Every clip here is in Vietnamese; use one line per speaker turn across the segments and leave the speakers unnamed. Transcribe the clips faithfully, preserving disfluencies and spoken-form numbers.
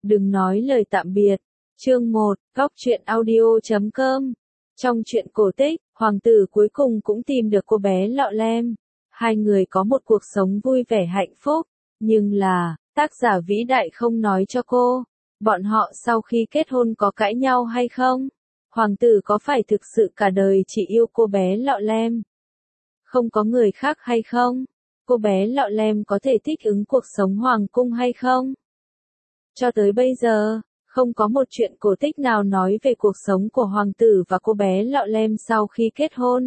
Đừng nói lời tạm biệt. Chương một, góc truyện audio chấm com. Trong truyện cổ tích, hoàng tử cuối cùng cũng tìm được cô bé Lọ Lem. Hai người có một cuộc sống vui vẻ hạnh phúc, nhưng là, tác giả vĩ đại không nói cho cô, bọn họ sau khi kết hôn có cãi nhau hay không? Hoàng tử có phải thực sự cả đời chỉ yêu cô bé Lọ Lem? Không có người khác hay không? Cô bé Lọ Lem có thể thích ứng cuộc sống hoàng cung hay không? Cho tới bây giờ, không có một chuyện cổ tích nào nói về cuộc sống của hoàng tử và cô bé Lọ Lem sau khi kết hôn.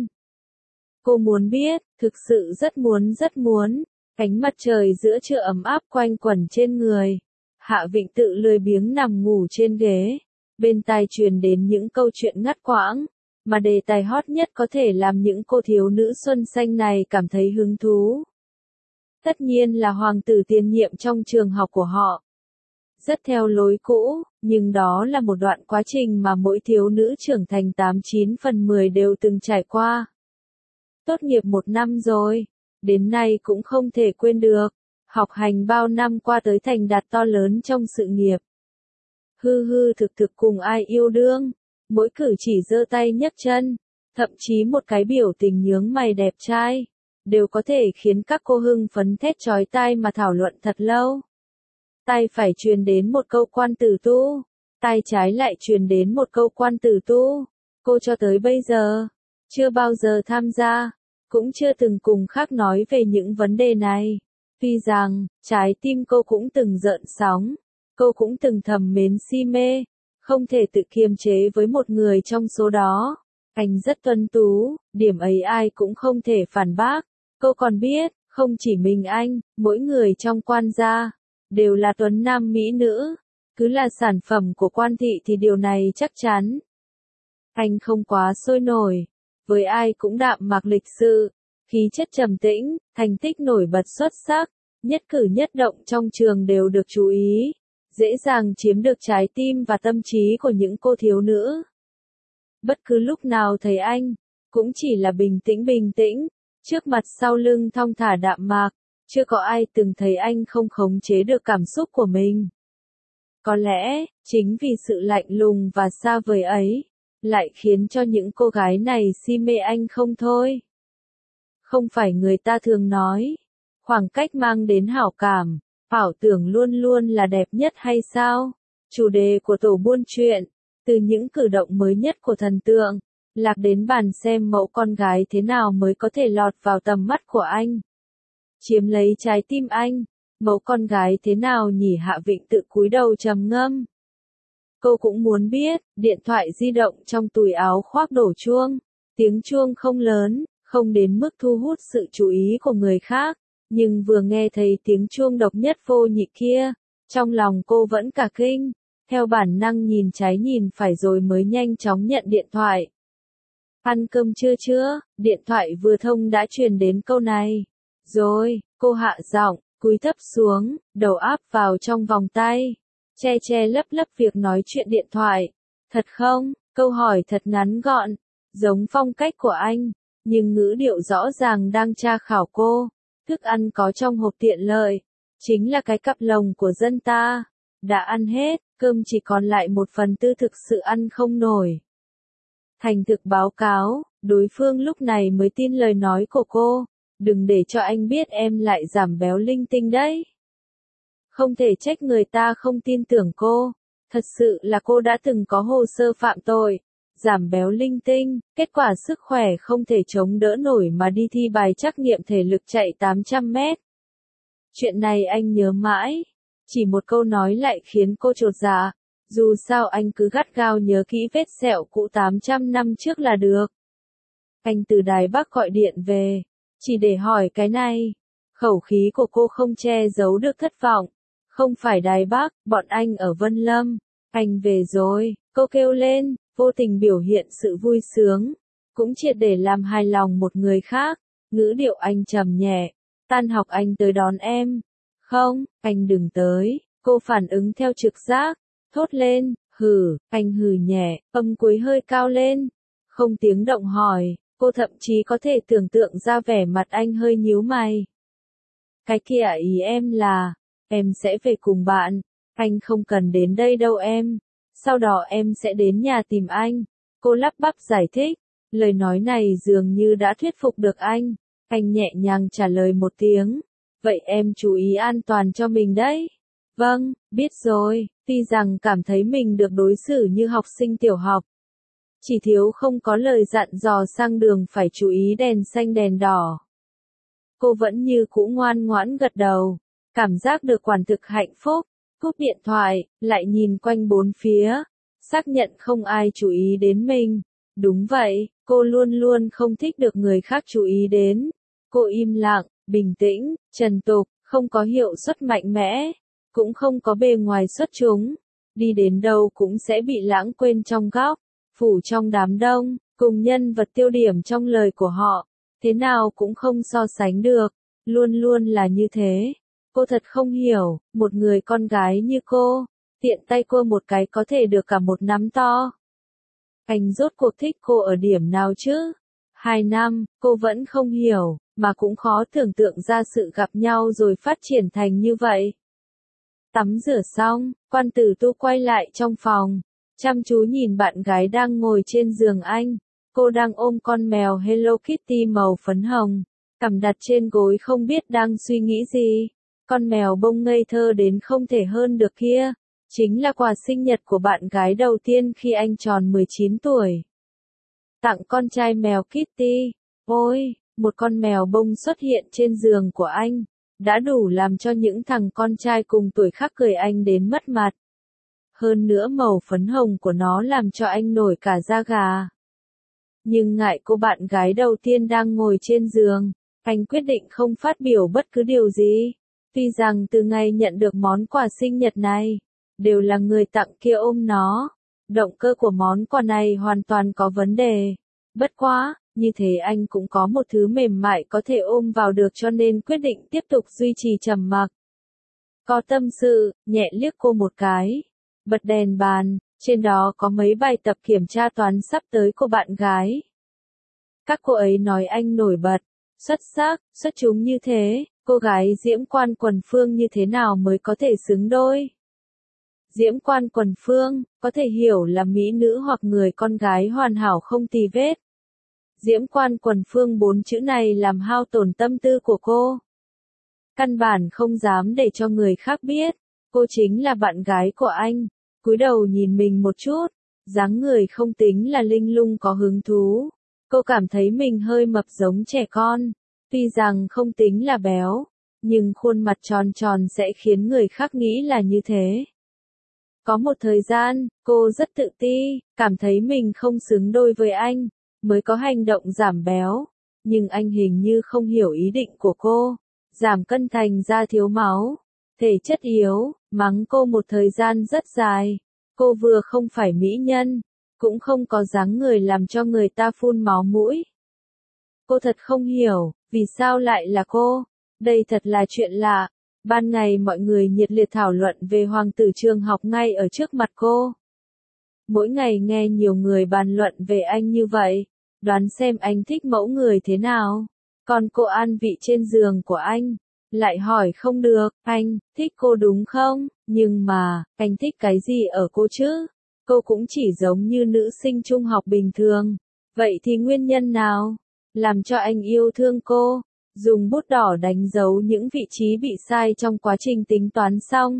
Cô muốn biết, thực sự rất muốn rất muốn. Ánh mặt trời giữa trưa ấm áp quanh quẩn trên người. Hạ Vịnh Tự lười biếng nằm ngủ trên ghế. Bên tai truyền đến những câu chuyện ngắt quãng, mà đề tài hot nhất có thể làm những cô thiếu nữ xuân xanh này cảm thấy hứng thú. Tất nhiên là hoàng tử tiền nhiệm trong trường học của họ. Rất theo lối cũ, nhưng đó là một đoạn quá trình mà mỗi thiếu nữ trưởng thành tám chín phần mười đều từng trải qua. Tốt nghiệp một năm rồi, đến nay cũng không thể quên được, học hành bao năm qua tới thành đạt to lớn trong sự nghiệp. Hư hư thực thực cùng ai yêu đương, mỗi cử chỉ giơ tay nhấc chân, thậm chí một cái biểu tình nhướng mày đẹp trai, đều có thể khiến các cô hưng phấn thét chói tai mà thảo luận thật lâu. Tai phải truyền đến một câu quan tử tu, tai trái lại truyền đến một câu quan tử tu. Cô cho tới bây giờ, chưa bao giờ tham gia, cũng chưa từng cùng khác nói về những vấn đề này. Tuy rằng, trái tim cô cũng từng gợn sóng, cô cũng từng thầm mến si mê, không thể tự kiềm chế với một người trong số đó. Anh rất tuấn tú, điểm ấy ai cũng không thể phản bác. Cô còn biết, không chỉ mình anh, mỗi người trong quan gia đều là tuấn nam mỹ nữ, cứ là sản phẩm của quan thị thì điều này chắc chắn. Anh không quá sôi nổi, với ai cũng đạm mạc lịch sự, khí chất trầm tĩnh, thành tích nổi bật xuất sắc, nhất cử nhất động trong trường đều được chú ý, dễ dàng chiếm được trái tim và tâm trí của những cô thiếu nữ. Bất cứ lúc nào thấy anh, cũng chỉ là bình tĩnh bình tĩnh, trước mặt sau lưng thong thả đạm mạc, chưa có ai từng thấy anh không khống chế được cảm xúc của mình. Có lẽ, chính vì sự lạnh lùng và xa vời ấy, lại khiến cho những cô gái này si mê anh không thôi. Không phải người ta thường nói, khoảng cách mang đến hảo cảm, ảo tưởng luôn luôn là đẹp nhất hay sao? Chủ đề của tổ buôn chuyện, từ những cử động mới nhất của thần tượng, lạc đến bàn xem mẫu con gái thế nào mới có thể lọt vào tầm mắt của anh. Chiếm lấy trái tim anh, mẫu con gái thế nào nhỉ? Hạ Vịnh Tự cúi đầu trầm ngâm. Cô cũng muốn biết, điện thoại di động trong túi áo khoác đổ chuông, tiếng chuông không lớn, không đến mức thu hút sự chú ý của người khác, nhưng vừa nghe thấy tiếng chuông độc nhất vô nhị kia, trong lòng cô vẫn cả kinh, theo bản năng nhìn trái nhìn phải rồi mới nhanh chóng nhận điện thoại. Ăn cơm chưa chưa? Điện thoại vừa thông đã truyền đến câu này. Rồi, cô hạ giọng, cúi thấp xuống, đầu áp vào trong vòng tay, che che lấp lấp việc nói chuyện điện thoại. Thật không? Câu hỏi thật ngắn gọn, giống phong cách của anh, nhưng ngữ điệu rõ ràng đang tra khảo cô. Thức ăn có trong hộp tiện lợi, chính là cái cặp lồng của dân ta. Đã ăn hết, cơm chỉ còn lại một phần tư thực sự ăn không nổi. Thành thực báo cáo, đối phương lúc này mới tin lời nói của cô. Đừng để cho anh biết em lại giảm béo linh tinh đấy. Không thể trách người ta không tin tưởng cô. Thật sự là cô đã từng có hồ sơ phạm tội. Giảm béo linh tinh, kết quả sức khỏe không thể chống đỡ nổi mà đi thi bài trắc nghiệm thể lực chạy tám trăm mét. Chuyện này anh nhớ mãi. Chỉ một câu nói lại khiến cô chột dạ. Dù sao anh cứ gắt gao nhớ kỹ vết sẹo cũ tám trăm năm trước là được. Anh từ Đài Bắc gọi điện về, chỉ để hỏi cái này. Khẩu khí của cô không che giấu được thất vọng. Không phải Đài Bắc, bọn anh ở Vân Lâm. Anh về rồi, cô kêu lên, vô tình biểu hiện sự vui sướng. Cũng triệt để làm hài lòng một người khác. Ngữ điệu anh trầm nhẹ. Tan học anh tới đón em. Không, anh đừng tới. Cô phản ứng theo trực giác. Thốt lên, hừ, anh hừ nhẹ, âm cuối hơi cao lên. Không tiếng động hỏi, cô thậm chí có thể tưởng tượng ra vẻ mặt anh hơi nhíu mày. Cái kia ý em là, em sẽ về cùng bạn. Anh không cần đến đây đâu em. Sau đó em sẽ đến nhà tìm anh. Cô lắp bắp giải thích. Lời nói này dường như đã thuyết phục được anh. Anh nhẹ nhàng trả lời một tiếng. Vậy em chú ý an toàn cho mình đấy. Vâng, biết rồi. Tuy rằng cảm thấy mình được đối xử như học sinh tiểu học. Chỉ thiếu không có lời dặn dò sang đường phải chú ý đèn xanh đèn đỏ. Cô vẫn như cũ ngoan ngoãn gật đầu. Cảm giác được quả thực hạnh phúc. Cúp điện thoại, lại nhìn quanh bốn phía. Xác nhận không ai chú ý đến mình. Đúng vậy, cô luôn luôn không thích được người khác chú ý đến. Cô im lặng, bình tĩnh, trần tục, không có hiệu suất mạnh mẽ. Cũng không có bề ngoài xuất chúng. Đi đến đâu cũng sẽ bị lãng quên trong góc. Phủ trong đám đông, cùng nhân vật tiêu điểm trong lời của họ. Thế nào cũng không so sánh được. Luôn luôn là như thế. Cô thật không hiểu, một người con gái như cô, tiện tay cô một cái có thể được cả một nắm to. Anh rốt cuộc thích cô ở điểm nào chứ? Hai năm, cô vẫn không hiểu, mà cũng khó tưởng tượng ra sự gặp nhau rồi phát triển thành như vậy. Tắm rửa xong, quan tử tu quay lại trong phòng, chăm chú nhìn bạn gái đang ngồi trên giường anh. Cô đang ôm con mèo Hello Kitty màu phấn hồng, cằm đặt trên gối không biết đang suy nghĩ gì. Con mèo bông ngây thơ đến không thể hơn được kia, chính là quà sinh nhật của bạn gái đầu tiên khi anh tròn mười chín tuổi. Tặng con trai mèo Kitty. Ôi, một con mèo bông xuất hiện trên giường của anh, đã đủ làm cho những thằng con trai cùng tuổi khác cười anh đến mất mặt. Hơn nữa màu phấn hồng của nó làm cho anh nổi cả da gà. Nhưng ngại cô bạn gái đầu tiên đang ngồi trên giường, anh quyết định không phát biểu bất cứ điều gì. Tuy rằng từ ngày nhận được món quà sinh nhật này, đều là người tặng kia ôm nó. Động cơ của món quà này hoàn toàn có vấn đề. Bất quá, như thế anh cũng có một thứ mềm mại có thể ôm vào được cho nên quyết định tiếp tục duy trì trầm mặc. Có tâm sự, nhẹ liếc cô một cái. Bật đèn bàn, trên đó có mấy bài tập kiểm tra toán sắp tới của bạn gái. Các cô ấy nói anh nổi bật, xuất sắc, xuất chúng như thế. Cô gái Diễm Quan Quần Phương như thế nào mới có thể xứng đôi? Diễm Quan Quần Phương, có thể hiểu là mỹ nữ hoặc người con gái hoàn hảo không tì vết. Diễm Quan Quần Phương bốn chữ này làm hao tổn tâm tư của cô. Căn bản không dám để cho người khác biết, cô chính là bạn gái của anh. Cúi đầu nhìn mình một chút, dáng người không tính là linh lung có hứng thú. Cô cảm thấy mình hơi mập giống trẻ con. Tuy rằng không tính là béo, nhưng khuôn mặt tròn tròn sẽ khiến người khác nghĩ là như thế. Có một thời gian, cô rất tự ti, cảm thấy mình không xứng đôi với anh, mới có hành động giảm béo. Nhưng anh hình như không hiểu ý định của cô, giảm cân thành ra thiếu máu, thể chất yếu, mắng cô một thời gian rất dài. Cô vừa không phải mỹ nhân, cũng không có dáng người làm cho người ta phun máu mũi. Cô thật không hiểu, vì sao lại là cô? Đây thật là chuyện lạ. Ban ngày mọi người nhiệt liệt thảo luận về hoàng tử trường học ngay ở trước mặt cô. Mỗi ngày nghe nhiều người bàn luận về anh như vậy, đoán xem anh thích mẫu người thế nào. Còn cô an vị trên giường của anh, lại hỏi không được, anh, thích cô đúng không? Nhưng mà, anh thích cái gì ở cô chứ? Cô cũng chỉ giống như nữ sinh trung học bình thường. Vậy thì nguyên nhân nào? Làm cho anh yêu thương cô? Dùng bút đỏ đánh dấu những vị trí bị sai trong quá trình tính toán xong.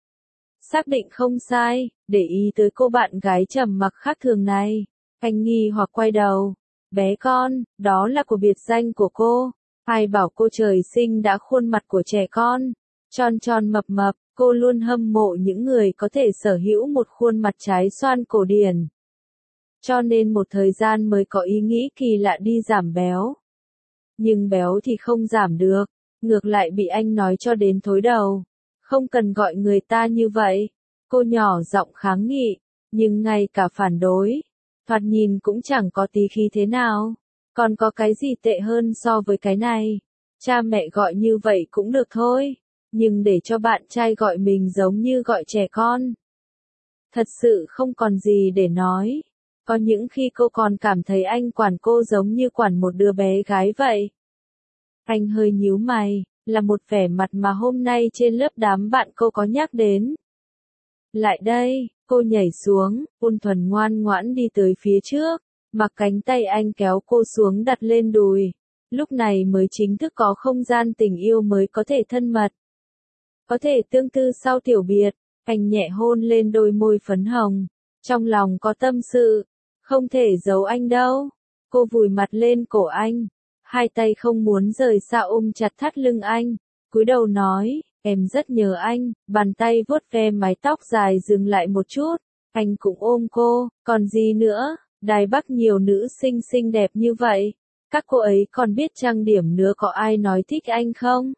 Xác định không sai, để ý tới cô bạn gái trầm mặc khác thường này. Anh nghi hoặc quay đầu. Bé con, đó là của biệt danh của cô. Ai bảo cô trời sinh đã khuôn mặt của trẻ con. Tròn tròn mập mập, cô luôn hâm mộ những người có thể sở hữu một khuôn mặt trái xoan cổ điển. Cho nên một thời gian mới có ý nghĩ kỳ lạ đi giảm béo. Nhưng béo thì không giảm được, ngược lại bị anh nói cho đến thối đầu. Không cần gọi người ta như vậy. Cô nhỏ giọng kháng nghị, nhưng ngay cả phản đối, thoạt nhìn cũng chẳng có tí khí thế nào. Còn có cái gì tệ hơn so với cái này? Cha mẹ gọi như vậy cũng được thôi, nhưng để cho bạn trai gọi mình giống như gọi trẻ con. Thật sự không còn gì để nói. Có những khi cô còn cảm thấy anh quản cô giống như quản một đứa bé gái vậy. Anh hơi nhíu mày, là một vẻ mặt mà hôm nay trên lớp đám bạn cô có nhắc đến. Lại đây, cô nhảy xuống, ôn thuần ngoan ngoãn đi tới phía trước, mặc cánh tay anh kéo cô xuống đặt lên đùi. Lúc này mới chính thức có không gian tình yêu mới có thể thân mật. Có thể tương tư sau tiểu biệt, anh nhẹ hôn lên đôi môi phấn hồng. Trong lòng có tâm sự, không thể giấu anh đâu. Cô vùi mặt lên cổ anh, hai tay không muốn rời xa ôm chặt thắt lưng anh. Cúi đầu nói, em rất nhớ anh, bàn tay vuốt ve mái tóc dài dừng lại một chút. Anh cũng ôm cô, còn gì nữa, Đài Bắc nhiều nữ sinh xinh đẹp như vậy. Các cô ấy còn biết trang điểm nữa, có ai nói thích anh không?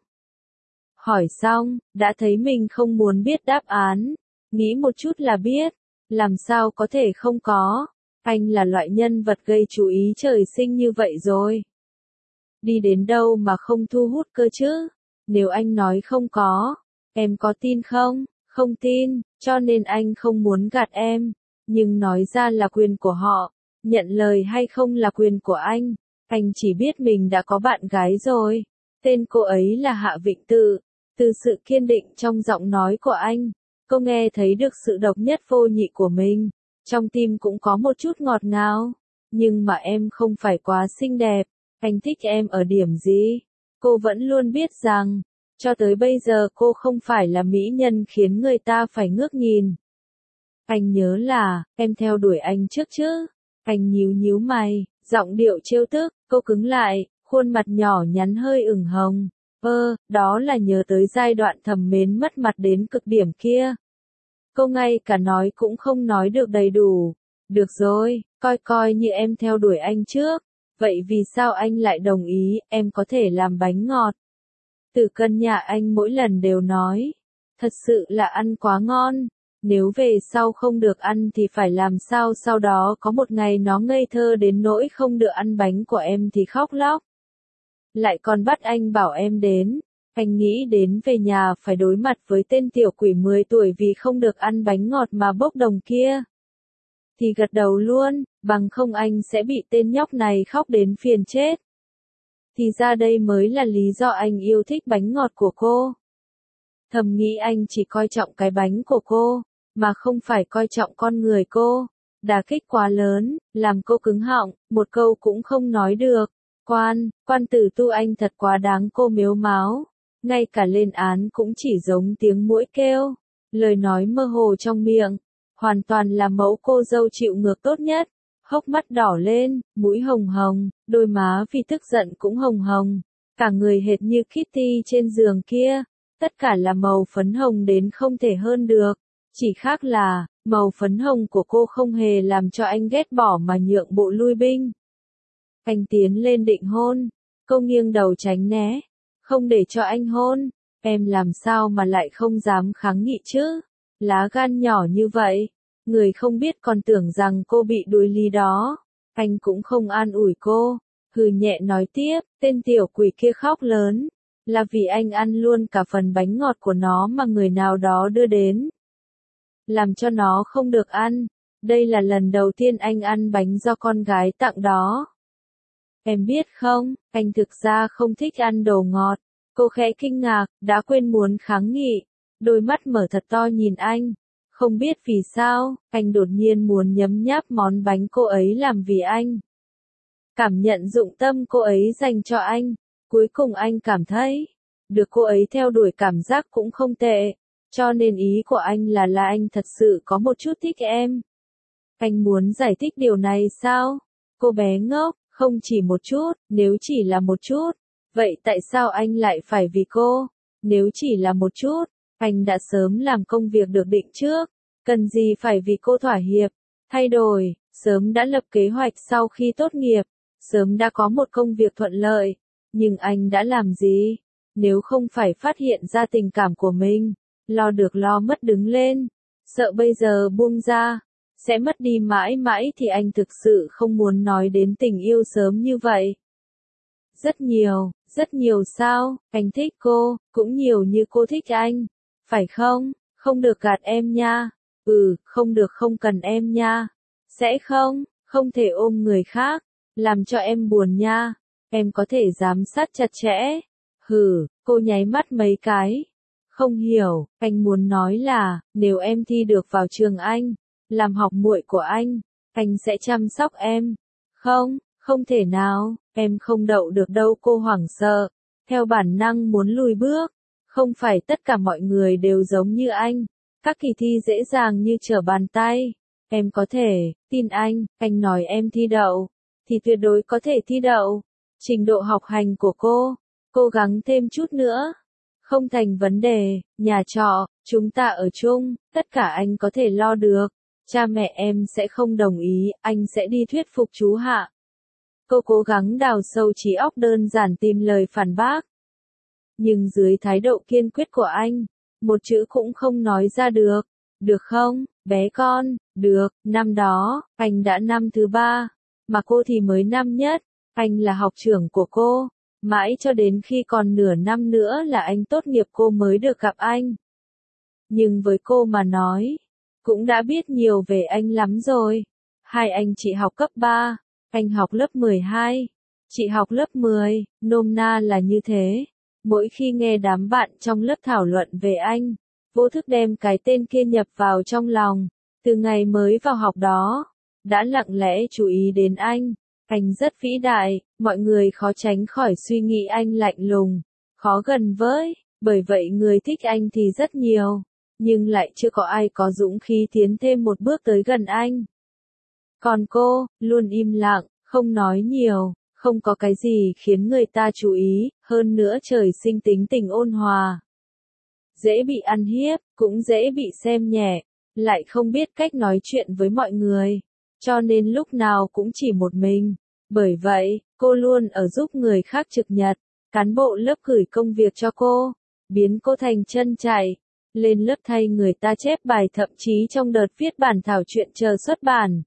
Hỏi xong, đã thấy mình không muốn biết đáp án. Nghĩ một chút là biết, làm sao có thể không có. Anh là loại nhân vật gây chú ý trời sinh như vậy rồi. Đi đến đâu mà không thu hút cơ chứ? Nếu anh nói không có, em có tin không? Không tin, cho nên anh không muốn gạt em. Nhưng nói ra là quyền của họ, nhận lời hay không là quyền của anh. Anh chỉ biết mình đã có bạn gái rồi. Tên cô ấy là Hạ Vịnh Tự. Từ sự kiên định trong giọng nói của anh, cô nghe thấy được sự độc nhất vô nhị của mình. Trong tim cũng có một chút ngọt ngào. Nhưng mà em không phải quá xinh đẹp. Anh thích em ở điểm gì? Cô vẫn luôn biết rằng, cho tới bây giờ cô không phải là mỹ nhân khiến người ta phải ngước nhìn. Anh nhớ là, em theo đuổi anh trước chứ? Anh nhíu nhíu mày, giọng điệu trêu tức, cô cứng lại, khuôn mặt nhỏ nhắn hơi ửng hồng. Ơ, đó là nhớ tới giai đoạn thầm mến mất mặt đến cực điểm kia. Cô ngay cả nói cũng không nói được đầy đủ. Được rồi, coi coi như em theo đuổi anh trước. Vậy vì sao anh lại đồng ý, em có thể làm bánh ngọt? Từ Cân nhà anh mỗi lần đều nói, thật sự là ăn quá ngon. Nếu về sau không được ăn thì phải làm sao sau đó có một ngày nó ngây thơ đến nỗi không được ăn bánh của em thì khóc lóc. Lại còn bắt anh bảo em đến. Anh nghĩ đến về nhà phải đối mặt với tên tiểu quỷ mười tuổi vì không được ăn bánh ngọt mà bốc đồng kia. Thì gật đầu luôn, bằng không anh sẽ bị tên nhóc này khóc đến phiền chết. Thì ra đây mới là lý do anh yêu thích bánh ngọt của cô. Thầm nghĩ anh chỉ coi trọng cái bánh của cô, mà không phải coi trọng con người cô. Đả kích quá lớn, làm cô cứng họng, một câu cũng không nói được. Quan, quan tử Tu anh thật quá đáng, cô mếu máo. Ngay cả lên án cũng chỉ giống tiếng muỗi kêu. Lời nói mơ hồ trong miệng. Hoàn toàn là mẫu cô dâu chịu ngược tốt nhất. Hốc mắt đỏ lên, mũi hồng hồng, đôi má vì tức giận cũng hồng hồng. Cả người hệt như Kitty trên giường kia. Tất cả là màu phấn hồng đến không thể hơn được. Chỉ khác là, màu phấn hồng của cô không hề làm cho anh ghét bỏ mà nhượng bộ lui binh. Anh tiến lên định hôn. Cô nghiêng đầu tránh né. Không để cho anh hôn. Em làm sao mà lại không dám kháng nghị chứ? Lá gan nhỏ như vậy. Người không biết còn tưởng rằng cô bị đuổi ly đó. Anh cũng không an ủi cô. Hừ nhẹ nói tiếp, tên tiểu quỷ kia khóc lớn. Là vì anh ăn luôn cả phần bánh ngọt của nó mà người nào đó đưa đến. Làm cho nó không được ăn. Đây là lần đầu tiên anh ăn bánh do con gái tặng đó. Em biết không, anh thực ra không thích ăn đồ ngọt. Cô khẽ kinh ngạc, đã quên muốn kháng nghị. Đôi mắt mở thật to nhìn anh. Không biết vì sao, anh đột nhiên muốn nhấm nháp món bánh cô ấy làm vì anh. Cảm nhận dụng tâm cô ấy dành cho anh. Cuối cùng anh cảm thấy, được cô ấy theo đuổi cảm giác cũng không tệ. Cho nên ý của anh là là anh thật sự có một chút thích em. Anh muốn giải thích điều này sao? Cô bé ngốc, không chỉ một chút, nếu chỉ là một chút. Vậy tại sao anh lại phải vì cô? Nếu chỉ là một chút, anh đã sớm làm công việc được định trước. Cần gì phải vì cô thỏa hiệp, thay đổi, sớm đã lập kế hoạch sau khi tốt nghiệp. Sớm đã có một công việc thuận lợi. Nhưng anh đã làm gì? Nếu không phải phát hiện ra tình cảm của mình, lo được lo mất đứng lên, sợ bây giờ buông ra, sẽ mất đi mãi mãi thì anh thực sự không muốn nói đến tình yêu sớm như vậy. Rất nhiều, rất nhiều sao, anh thích cô, cũng nhiều như cô thích anh, phải không? Không được gạt em nha. Ừ, không được không cần em nha. Sẽ không, không thể ôm người khác, làm cho em buồn nha. Em có thể giám sát chặt chẽ. Hừ, cô nháy mắt mấy cái. Không hiểu, anh muốn nói là, nếu em thi được vào trường anh, làm học muội của anh, anh sẽ chăm sóc em. Không, không thể nào, em không đậu được đâu. Cô hoảng sợ, theo bản năng muốn lùi bước. Không phải tất cả mọi người đều giống như anh. Các kỳ thi dễ dàng như trở bàn tay. Em có thể, tin anh, anh nói em thi đậu, thì tuyệt đối có thể thi đậu. Trình độ học hành của cô, cố gắng thêm chút nữa. Không thành vấn đề, nhà trọ, chúng ta ở chung, tất cả anh có thể lo được. Cha mẹ em sẽ không đồng ý, anh sẽ đi thuyết phục chú Hạ. Cô cố gắng đào sâu trí óc đơn giản tìm lời phản bác. Nhưng dưới thái độ kiên quyết của anh, một chữ cũng không nói ra được. Được không, bé con, được, năm đó, anh đã năm thứ ba, mà cô thì mới năm nhất, anh là học trưởng của cô. Mãi cho đến khi còn nửa năm nữa là anh tốt nghiệp cô mới được gặp anh. Nhưng với cô mà nói, cũng đã biết nhiều về anh lắm rồi. Hai anh chị học cấp ba, anh học lớp mười hai, chị học lớp mười, nôm na là như thế. Mỗi khi nghe đám bạn trong lớp thảo luận về anh, vô thức đem cái tên kia nhập vào trong lòng. Từ ngày mới vào học đó, đã lặng lẽ chú ý đến anh. Anh rất vĩ đại, mọi người khó tránh khỏi suy nghĩ anh lạnh lùng, khó gần với, bởi vậy người thích anh thì rất nhiều, nhưng lại chưa có ai có dũng khí tiến thêm một bước tới gần anh. Còn cô, luôn im lặng, không nói nhiều, không có cái gì khiến người ta chú ý, hơn nữa trời sinh tính tình ôn hòa. Dễ bị ăn hiếp, cũng dễ bị xem nhẹ, lại không biết cách nói chuyện với mọi người, cho nên lúc nào cũng chỉ một mình. Bởi vậy, cô luôn ở giúp người khác trực nhật, cán bộ lớp gửi công việc cho cô, biến cô thành chân chạy, lên lớp thay người ta chép bài, thậm chí trong đợt viết bản thảo chuyện chờ xuất bản.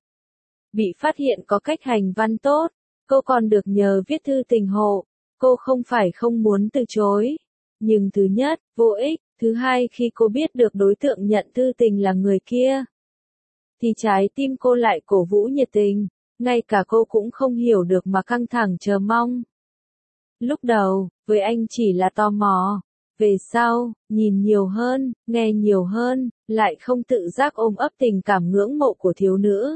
Bị phát hiện có cách hành văn tốt, cô còn được nhờ viết thư tình hộ. Cô không phải không muốn từ chối, nhưng thứ nhất, vô ích, thứ hai khi cô biết được đối tượng nhận thư tình là người kia, thì trái tim cô lại cổ vũ nhiệt tình, ngay cả cô cũng không hiểu được mà căng thẳng chờ mong. Lúc đầu, với anh chỉ là tò mò, về sau, nhìn nhiều hơn, nghe nhiều hơn, lại không tự giác ôm ấp tình cảm ngưỡng mộ của thiếu nữ.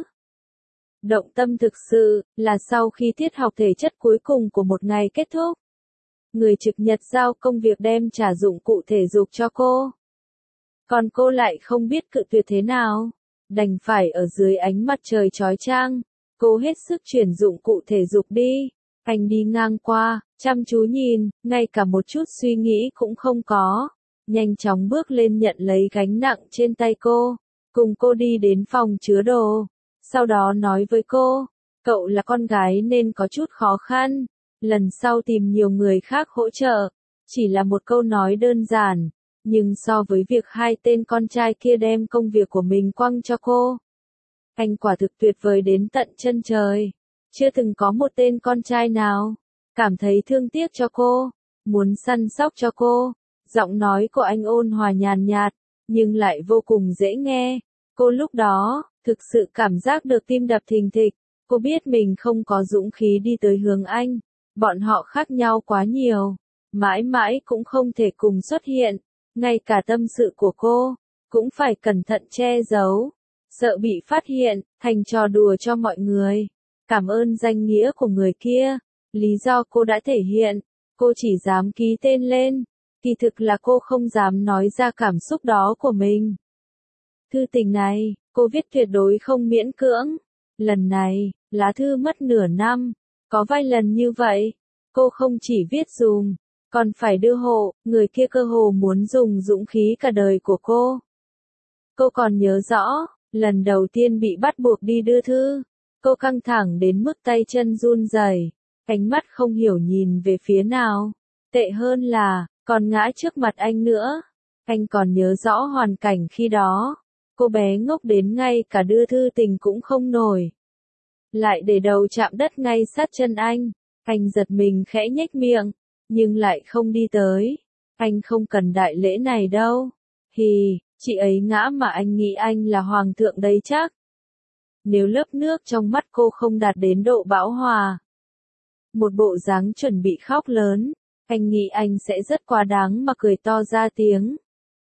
Động tâm thực sự, là sau khi tiết học thể chất cuối cùng của một ngày kết thúc. Người trực nhật giao công việc đem trả dụng cụ thể dục cho cô. Còn cô lại không biết cự tuyệt thế nào, đành phải ở dưới ánh mặt trời chói chang, cô hết sức chuyển dụng cụ thể dục đi. Anh đi ngang qua, chăm chú nhìn, ngay cả một chút suy nghĩ cũng không có. Nhanh chóng bước lên nhận lấy gánh nặng trên tay cô, cùng cô đi đến phòng chứa đồ. Sau đó nói với cô, cậu là con gái nên có chút khó khăn, lần sau tìm nhiều người khác hỗ trợ. Chỉ là một câu nói đơn giản, nhưng so với việc hai tên con trai kia đem công việc của mình quăng cho cô, anh quả thực tuyệt vời đến tận chân trời. Chưa từng có một tên con trai nào cảm thấy thương tiếc cho cô, muốn săn sóc cho cô. Giọng nói của anh ôn hòa nhàn nhạt, nhưng lại vô cùng dễ nghe. Cô lúc đó, thực sự cảm giác được tim đập thình thịch. Cô biết mình không có dũng khí đi tới hướng anh. Bọn họ khác nhau quá nhiều, mãi mãi cũng không thể cùng xuất hiện. Ngay cả tâm sự của cô, cũng phải cẩn thận che giấu, sợ bị phát hiện, thành trò đùa cho mọi người. Cảm ơn danh nghĩa của người kia, lý do cô đã thể hiện, cô chỉ dám ký tên lên, kỳ thực là cô không dám nói ra cảm xúc đó của mình. Thư tình này, cô viết tuyệt đối không miễn cưỡng. Lần này, lá thư mất nửa năm, có vài lần như vậy, cô không chỉ viết dùm, còn phải đưa hộ, người kia cơ hồ muốn dùng dũng khí cả đời của cô. Cô còn nhớ rõ, lần đầu tiên bị bắt buộc đi đưa thư, cô căng thẳng đến mức tay chân run rẩy, ánh mắt không hiểu nhìn về phía nào. Tệ hơn là, còn ngã trước mặt anh nữa. Anh còn nhớ rõ hoàn cảnh khi đó, cô bé ngốc đến ngay cả đưa thư tình cũng không nổi. Lại để đầu chạm đất ngay sát chân anh, anh giật mình khẽ nhếch miệng, nhưng lại không đi tới. Anh không cần đại lễ này đâu. Hì, chị ấy ngã mà anh nghĩ anh là hoàng thượng đấy chắc. Nếu lớp nước trong mắt cô không đạt đến độ bão hòa, một bộ dáng chuẩn bị khóc lớn, anh nghĩ anh sẽ rất quá đáng mà cười to ra tiếng.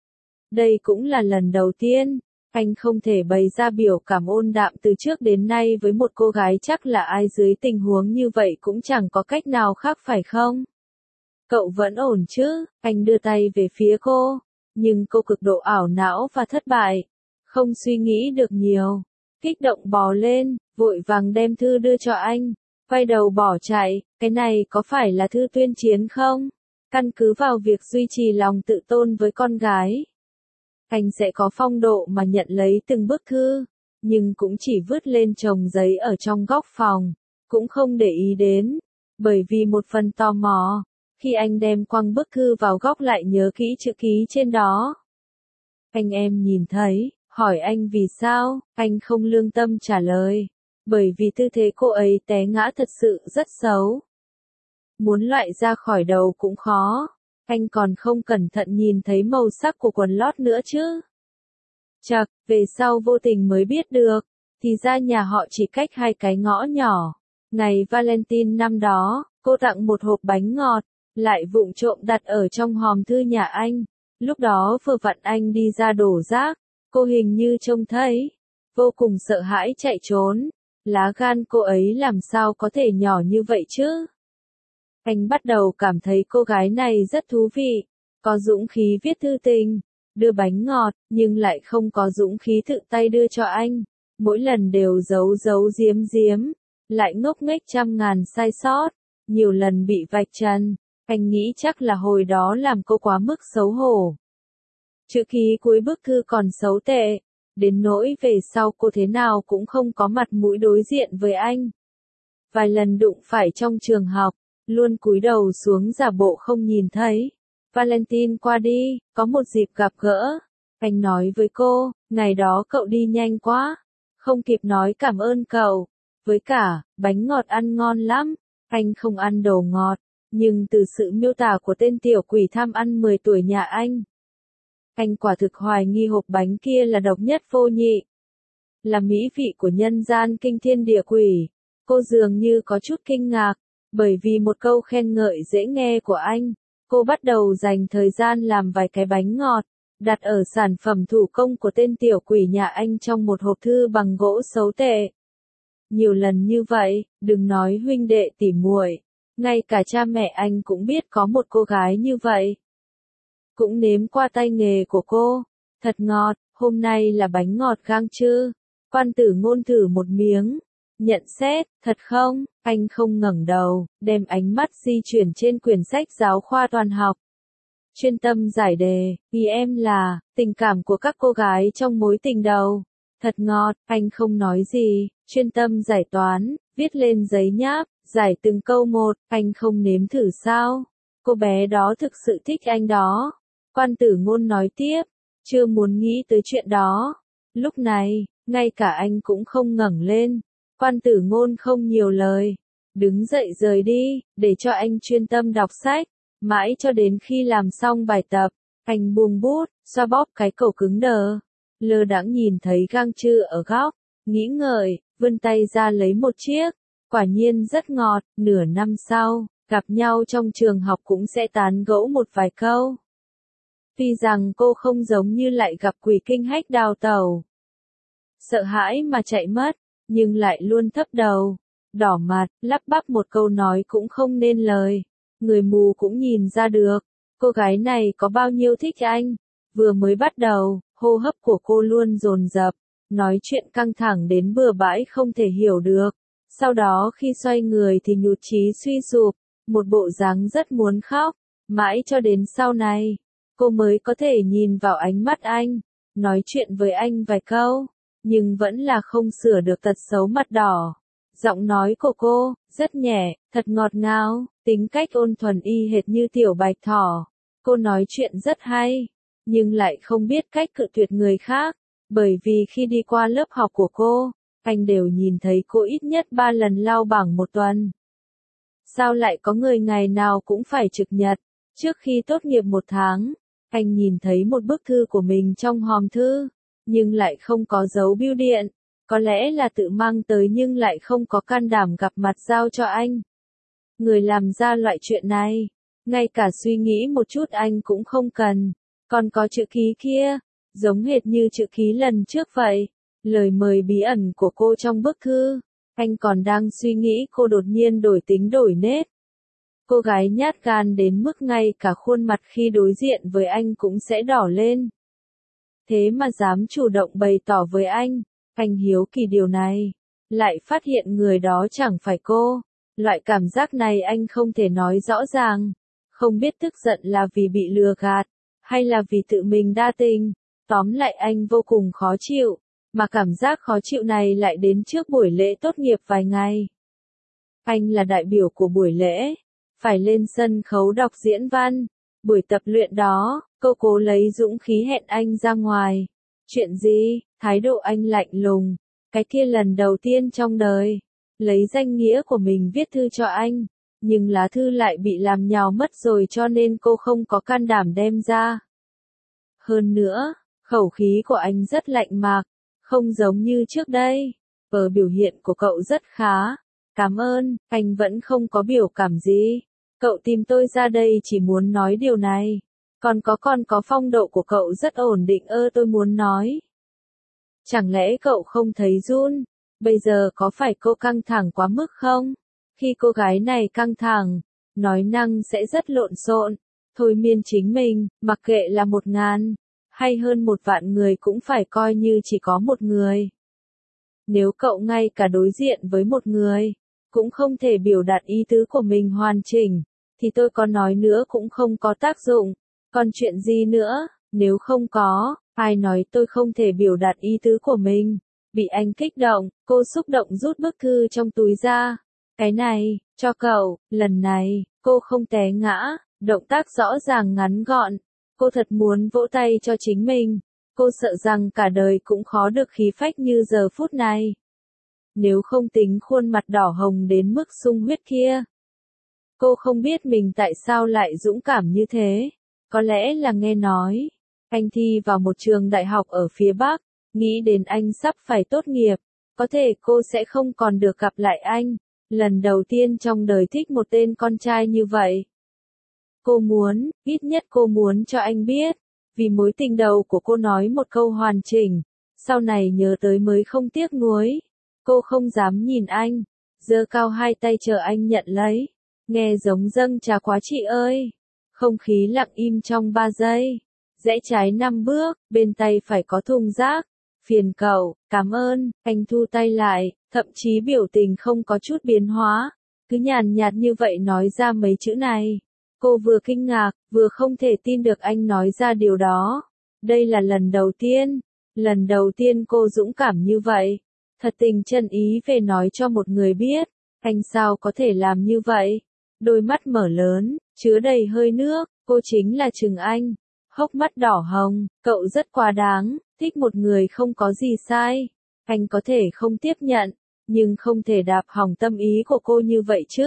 Đây cũng là lần đầu tiên, anh không thể bày ra biểu cảm ôn đạm từ trước đến nay với một cô gái, chắc là ai dưới tình huống như vậy cũng chẳng có cách nào khác phải không? Cậu vẫn ổn chứ? Anh đưa tay về phía cô, nhưng cô cực độ ảo não và thất bại, không suy nghĩ được nhiều. Kích động bò lên, vội vàng đem thư đưa cho anh, quay đầu bỏ chạy, cái này có phải là thư tuyên chiến không? Căn cứ vào việc duy trì lòng tự tôn với con gái, anh sẽ có phong độ mà nhận lấy từng bức thư, nhưng cũng chỉ vứt lên chồng giấy ở trong góc phòng, cũng không để ý đến, bởi vì một phần tò mò, khi anh đem quăng bức thư vào góc lại nhớ kỹ chữ ký trên đó. Anh em nhìn thấy, hỏi anh vì sao, anh không lương tâm trả lời, bởi vì tư thế cô ấy té ngã thật sự rất xấu. Muốn loại ra khỏi đầu cũng khó. Anh còn không cẩn thận nhìn thấy màu sắc của quần lót nữa chứ. Chậc, về sau vô tình mới biết được, thì ra nhà họ chỉ cách hai cái ngõ nhỏ. Ngày Valentine năm đó, cô tặng một hộp bánh ngọt, lại vụng trộm đặt ở trong hòm thư nhà anh. Lúc đó vừa vặn anh đi ra đổ rác, cô hình như trông thấy, vô cùng sợ hãi chạy trốn. Lá gan cô ấy làm sao có thể nhỏ như vậy chứ? Anh bắt đầu cảm thấy cô gái này rất thú vị, có dũng khí viết thư tình, đưa bánh ngọt, nhưng lại không có dũng khí tự tay đưa cho anh. Mỗi lần đều giấu giấu giếm giếm, lại ngốc nghếch trăm ngàn sai sót, nhiều lần bị vạch trần. Anh nghĩ chắc là hồi đó làm cô quá mức xấu hổ. Chữ ký cuối bức thư còn xấu tệ, đến nỗi về sau cô thế nào cũng không có mặt mũi đối diện với anh. Vài lần đụng phải trong trường học, luôn cúi đầu xuống giả bộ không nhìn thấy. Valentine qua đi, có một dịp gặp gỡ. Anh nói với cô, ngày đó cậu đi nhanh quá, không kịp nói cảm ơn cậu. Với cả, bánh ngọt ăn ngon lắm, anh không ăn đồ ngọt, nhưng từ sự miêu tả của tên tiểu quỷ tham ăn mười tuổi nhà anh, anh quả thực hoài nghi hộp bánh kia là độc nhất vô nhị, là mỹ vị của nhân gian kinh thiên địa quỷ. Cô dường như có chút kinh ngạc, bởi vì một câu khen ngợi dễ nghe của anh, cô bắt đầu dành thời gian làm vài cái bánh ngọt, đặt ở sản phẩm thủ công của tên tiểu quỷ nhà anh trong một hộp thư bằng gỗ xấu tệ. Nhiều lần như vậy, đừng nói huynh đệ tỉ muội, ngay cả cha mẹ anh cũng biết có một cô gái như vậy. Cũng nếm qua tay nghề của cô, thật ngọt, hôm nay là bánh ngọt gang chư. Quan Tử Ngôn thử một miếng, nhận xét, thật không? Anh không ngẩng đầu, đem ánh mắt di chuyển trên quyển sách giáo khoa toàn học. Chuyên tâm giải đề, ý em là, tình cảm của các cô gái trong mối tình đầu. Thật ngọt, anh không nói gì, chuyên tâm giải toán, viết lên giấy nháp, giải từng câu một, anh không nếm thử sao? Cô bé đó thực sự thích anh đó. Quan Tử Ngôn nói tiếp, chưa muốn nghĩ tới chuyện đó. Lúc này, ngay cả anh cũng không ngẩng lên. Quan Tử Ngôn không nhiều lời, đứng dậy rời đi, để cho anh chuyên tâm đọc sách, mãi cho đến khi làm xong bài tập, anh buông bút, xoa bóp cái cổ cứng đờ, lơ đãng nhìn thấy gang chư ở góc, nghĩ ngợi, vươn tay ra lấy một chiếc, quả nhiên rất ngọt. Nửa năm sau, gặp nhau trong trường học cũng sẽ tán gẫu một vài câu. Tuy rằng cô không giống như lại gặp quỷ kinh hách đào tẩu, sợ hãi mà chạy mất, nhưng lại luôn thấp đầu, đỏ mặt, lắp bắp một câu nói cũng không nên lời. Người mù cũng nhìn ra được, cô gái này có bao nhiêu thích anh. Vừa mới bắt đầu, hô hấp của cô luôn dồn dập, nói chuyện căng thẳng đến bừa bãi không thể hiểu được. Sau đó khi xoay người thì nhụt chí suy sụp, một bộ dáng rất muốn khóc. Mãi cho đến sau này, cô mới có thể nhìn vào ánh mắt anh, nói chuyện với anh vài câu, nhưng vẫn là không sửa được tật xấu mặt đỏ. Giọng nói của cô, rất nhẹ, thật ngọt ngào, tính cách ôn thuần y hệt như tiểu bạch thỏ. Cô nói chuyện rất hay, nhưng lại không biết cách cự tuyệt người khác, bởi vì khi đi qua lớp học của cô, anh đều nhìn thấy cô ít nhất ba lần lau bảng một tuần. Sao lại có người ngày nào cũng phải trực nhật? Trước khi tốt nghiệp một tháng, anh nhìn thấy một bức thư của mình trong hòm thư, nhưng lại không có dấu bưu điện. Có lẽ là tự mang tới nhưng lại không có can đảm gặp mặt giao cho anh. Người làm ra loại chuyện này, ngay cả suy nghĩ một chút anh cũng không cần. Còn có chữ ký kia, giống hệt như chữ ký lần trước vậy. Lời mời bí ẩn của cô trong bức thư. Anh còn đang suy nghĩ cô đột nhiên đổi tính đổi nết. Cô gái nhát gan đến mức ngay cả khuôn mặt khi đối diện với anh cũng sẽ đỏ lên. Thế mà dám chủ động bày tỏ với anh, anh hiếu kỳ điều này. Lại phát hiện người đó chẳng phải cô. Loại cảm giác này anh không thể nói rõ ràng. Không biết tức giận là vì bị lừa gạt, hay là vì tự mình đa tình. Tóm lại anh vô cùng khó chịu, mà cảm giác khó chịu này lại đến trước buổi lễ tốt nghiệp vài ngày. Anh là đại biểu của buổi lễ, phải lên sân khấu đọc diễn văn. Buổi tập luyện đó, cô cố lấy dũng khí hẹn anh ra ngoài. Chuyện gì? Thái độ anh lạnh lùng. Cái kia lần đầu tiên trong đời, lấy danh nghĩa của mình viết thư cho anh, nhưng lá thư lại bị làm nhàu mất rồi cho nên cô không có can đảm đem ra. Hơn nữa, khẩu khí của anh rất lạnh mạc, không giống như trước đây. Ở biểu hiện của cậu rất khá. Cảm ơn, anh vẫn không có biểu cảm gì. Cậu tìm tôi ra đây chỉ muốn nói điều này. Còn có còn có phong độ của cậu rất ổn định ơ tôi muốn nói. Chẳng lẽ cậu không thấy run? Bây giờ có phải cô căng thẳng quá mức không? Khi cô gái này căng thẳng, nói năng sẽ rất lộn xộn. Thôi miên chính mình, mặc kệ là một ngàn, hay hơn một vạn người cũng phải coi như chỉ có một người. Nếu cậu ngay cả đối diện với một người, cũng không thể biểu đạt ý tứ của mình hoàn chỉnh, thì tôi có nói nữa cũng không có tác dụng. Còn chuyện gì nữa, nếu không có, ai nói tôi không thể biểu đạt ý tứ của mình. Bị anh kích động, cô xúc động rút bức thư trong túi ra. Cái này, cho cậu, lần này, cô không té ngã, động tác rõ ràng ngắn gọn. Cô thật muốn vỗ tay cho chính mình. Cô sợ rằng cả đời cũng khó được khí phách như giờ phút này. Nếu không tính khuôn mặt đỏ hồng đến mức sung huyết kia. Cô không biết mình tại sao lại dũng cảm như thế. Có lẽ là nghe nói, anh thi vào một trường đại học ở phía Bắc, nghĩ đến anh sắp phải tốt nghiệp, có thể cô sẽ không còn được gặp lại anh. Lần đầu tiên trong đời thích một tên con trai như vậy. Cô muốn, ít nhất cô muốn cho anh biết, vì mối tình đầu của cô nói một câu hoàn chỉnh, sau này nhớ tới mới không tiếc nuối. Cô không dám nhìn anh, giơ cao hai tay chờ anh nhận lấy, nghe giống dâng trà quá chị ơi. Không khí lặng im trong ba giây, rẽ trái năm bước, bên tay phải có thùng rác. Phiền cậu, cảm ơn, anh thu tay lại, thậm chí biểu tình không có chút biến hóa, cứ nhàn nhạt như vậy nói ra mấy chữ này. Cô vừa kinh ngạc, vừa không thể tin được anh nói ra điều đó. Đây là lần đầu tiên, lần đầu tiên cô dũng cảm như vậy. Thật tình chân ý về nói cho một người biết, anh sao có thể làm như vậy. Đôi mắt mở lớn, chứa đầy hơi nước, cô chính là Trừng Anh. Hốc mắt đỏ hồng, cậu rất quá đáng, thích một người không có gì sai. Anh có thể không tiếp nhận, nhưng không thể đạp hỏng tâm ý của cô như vậy chứ.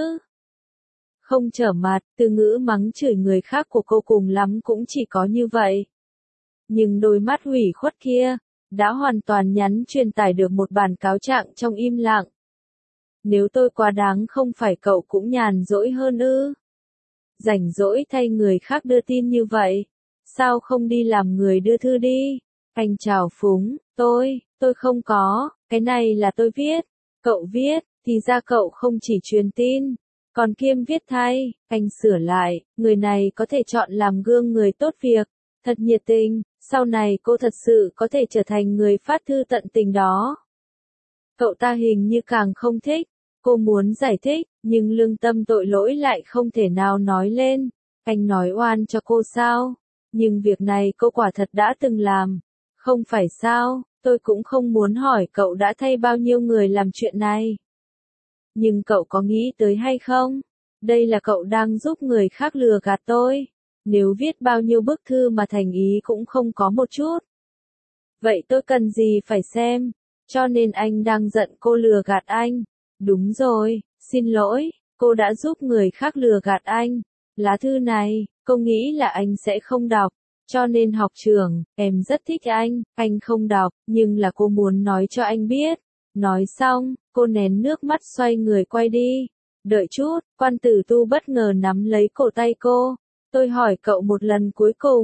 Không trở mặt, từ ngữ mắng chửi người khác của cô cùng lắm cũng chỉ có như vậy. Nhưng đôi mắt hủy khuất kia, đã hoàn toàn nhắn truyền tải được một bản cáo trạng trong im lặng. Nếu tôi quá đáng không phải cậu cũng nhàn rỗi hơn ư? Rảnh rỗi thay người khác đưa tin như vậy, sao không đi làm người đưa thư đi? Anh trào phúng, tôi, tôi không có, cái này là tôi viết. Cậu viết, thì ra cậu không chỉ truyền tin, còn kiêm viết thay. Anh sửa lại, người này có thể chọn làm gương người tốt việc, thật nhiệt tình, sau này cô thật sự có thể trở thành người phát thư tận tình đó. Cậu ta hình như càng không thích, cô muốn giải thích, nhưng lương tâm tội lỗi lại không thể nào nói lên. Anh nói oan cho cô sao? Nhưng việc này cô quả thật đã từng làm. Không phải sao, tôi cũng không muốn hỏi cậu đã thay bao nhiêu người làm chuyện này. Nhưng cậu có nghĩ tới hay không? Đây là cậu đang giúp người khác lừa gạt tôi. Nếu viết bao nhiêu bức thư mà thành ý cũng không có một chút. Vậy tôi cần gì phải xem? Cho nên anh đang giận cô lừa gạt anh. Đúng rồi, xin lỗi, cô đã giúp người khác lừa gạt anh. Lá thư này, cô nghĩ là anh sẽ không đọc. Cho nên học trưởng, em rất thích anh, anh không đọc, nhưng là cô muốn nói cho anh biết. Nói xong, cô nén nước mắt xoay người quay đi. Đợi chút, Quan Tử Tu bất ngờ nắm lấy cổ tay cô. Tôi hỏi cậu một lần cuối cùng,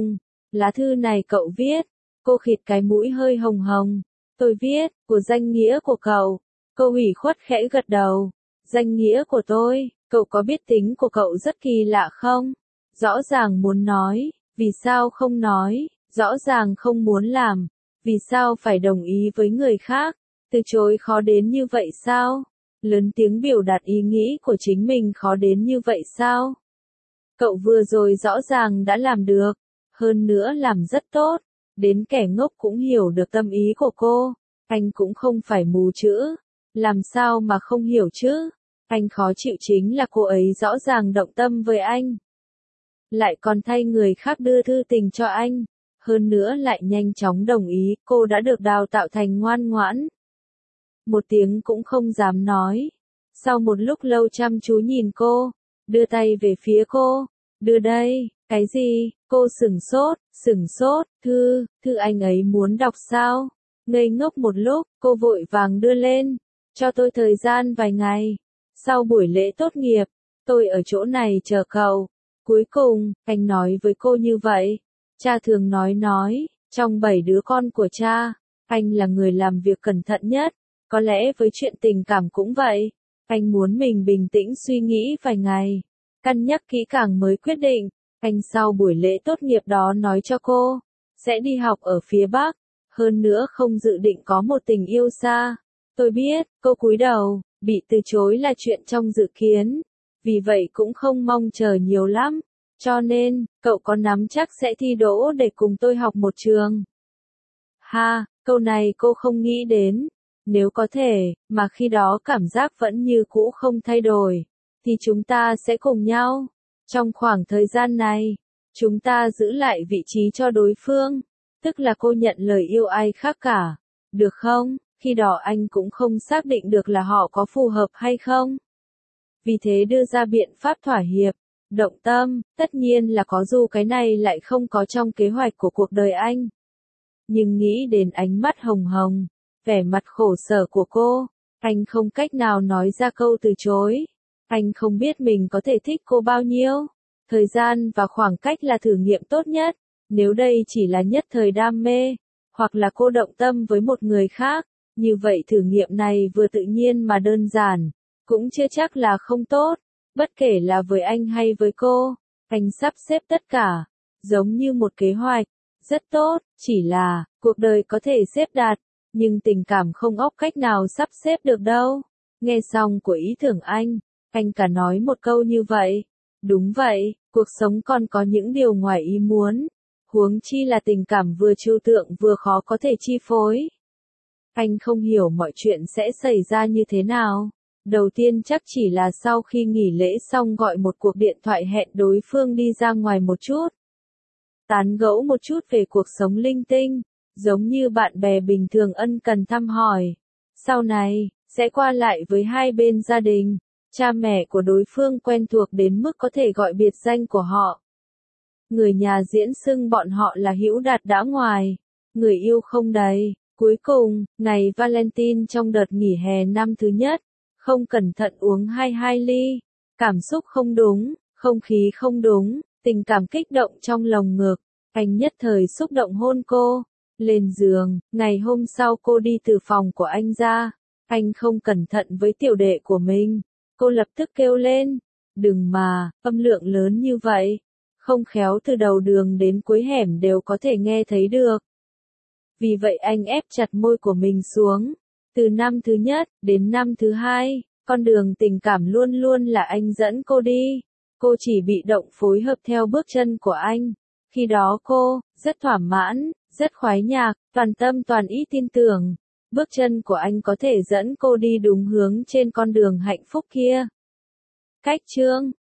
Lá thư này cậu viết. Cô khịt cái mũi hơi hồng hồng. Tôi viết, của danh nghĩa của cậu. Cô ủy khuất khẽ gật đầu. Danh nghĩa của tôi, cậu có biết tính của cậu rất kỳ lạ không? Rõ ràng muốn nói, vì sao không nói, rõ ràng không muốn làm, vì sao phải đồng ý với người khác, từ chối khó đến như vậy sao? Lớn tiếng biểu đạt ý nghĩ của chính mình khó đến như vậy sao? Cậu vừa rồi rõ ràng đã làm được, hơn nữa làm rất tốt, đến kẻ ngốc cũng hiểu được tâm ý của cô, anh cũng không phải mù chữ, làm sao mà không hiểu chứ? Anh khó chịu chính là cô ấy rõ ràng động tâm với anh. Lại còn thay người khác đưa thư tình cho anh. Hơn nữa lại nhanh chóng đồng ý, cô đã được đào tạo thành ngoan ngoãn. Một tiếng cũng không dám nói. Sau một lúc lâu chăm chú nhìn cô, đưa tay về phía cô. Đưa đây, cái gì? Cô sửng sốt, sửng sốt, thư, thư anh ấy muốn đọc sao? Ngây ngốc một lúc, cô vội vàng đưa lên. Cho tôi thời gian vài ngày. Sau buổi lễ tốt nghiệp, tôi ở chỗ này chờ cậu. Cuối cùng, anh nói với cô như vậy. Cha thường nói nói, trong bảy đứa con của cha, anh là người làm việc cẩn thận nhất. Có lẽ với chuyện tình cảm cũng vậy. Anh muốn mình bình tĩnh suy nghĩ vài ngày. Cân nhắc kỹ càng mới quyết định. Anh sau buổi lễ tốt nghiệp đó nói cho cô, sẽ đi học ở phía Bắc. Hơn nữa không dự định có một tình yêu xa. Tôi biết, cô cúi đầu, bị từ chối là chuyện trong dự kiến. Vì vậy cũng không mong chờ nhiều lắm. Cho nên, cậu có nắm chắc sẽ thi đỗ để cùng tôi học một trường. Ha, câu này cô không nghĩ đến. Nếu có thể, mà khi đó cảm giác vẫn như cũ không thay đổi, thì chúng ta sẽ cùng nhau. Trong khoảng thời gian này, chúng ta giữ lại vị trí cho đối phương. Tức là cô nhận lời yêu ai khác cả. Được không? Khi đó anh cũng không xác định được là họ có phù hợp hay không. Vì thế đưa ra biện pháp thỏa hiệp. Động tâm, tất nhiên là có dù cái này lại không có trong kế hoạch của cuộc đời anh. Nhưng nghĩ đến ánh mắt hồng hồng, vẻ mặt khổ sở của cô, anh không cách nào nói ra câu từ chối. Anh không biết mình có thể thích cô bao nhiêu. Thời gian và khoảng cách là thử nghiệm tốt nhất. Nếu đây chỉ là nhất thời đam mê, hoặc là cô động tâm với một người khác, như vậy thử nghiệm này vừa tự nhiên mà đơn giản, cũng chưa chắc là không tốt. Bất kể là với anh hay với cô, anh sắp xếp tất cả, giống như một kế hoạch, rất tốt, chỉ là, cuộc đời có thể xếp đặt, nhưng tình cảm không óc cách nào sắp xếp được đâu. Nghe xong của ý tưởng anh, anh cả nói một câu như vậy. Đúng vậy, cuộc sống còn có những điều ngoài ý muốn, huống chi là tình cảm vừa trừu tượng vừa khó có thể chi phối. Anh không hiểu mọi chuyện sẽ xảy ra như thế nào. Đầu tiên chắc chỉ là sau khi nghỉ lễ xong gọi một cuộc điện thoại hẹn đối phương đi ra ngoài một chút. Tán gẫu một chút về cuộc sống linh tinh, giống như bạn bè bình thường ân cần thăm hỏi. Sau này, sẽ qua lại với hai bên gia đình, cha mẹ của đối phương quen thuộc đến mức có thể gọi biệt danh của họ. Người nhà diễn xưng bọn họ là hữu đạt đã ngoài, người yêu không đầy. Cuối cùng, ngày Valentine trong đợt nghỉ hè năm thứ nhất, không cẩn thận uống hai hai ly, cảm xúc không đúng, không khí không đúng, tình cảm kích động trong lồng ngực, anh nhất thời xúc động hôn cô, lên giường. Ngày hôm sau cô đi từ phòng của anh ra, anh không cẩn thận với tiểu đệ của mình, cô lập tức kêu lên, đừng mà, âm lượng lớn như vậy, không khéo từ đầu đường đến cuối hẻm đều có thể nghe thấy được. Vì vậy anh ép chặt môi của mình xuống. Từ năm thứ nhất đến năm thứ hai, con đường tình cảm luôn luôn là anh dẫn cô đi. Cô chỉ bị động phối hợp theo bước chân của anh. Khi đó cô, rất thỏa mãn, rất khoái nhạc, toàn tâm toàn ý tin tưởng. Bước chân của anh có thể dẫn cô đi đúng hướng trên con đường hạnh phúc kia. Cách chương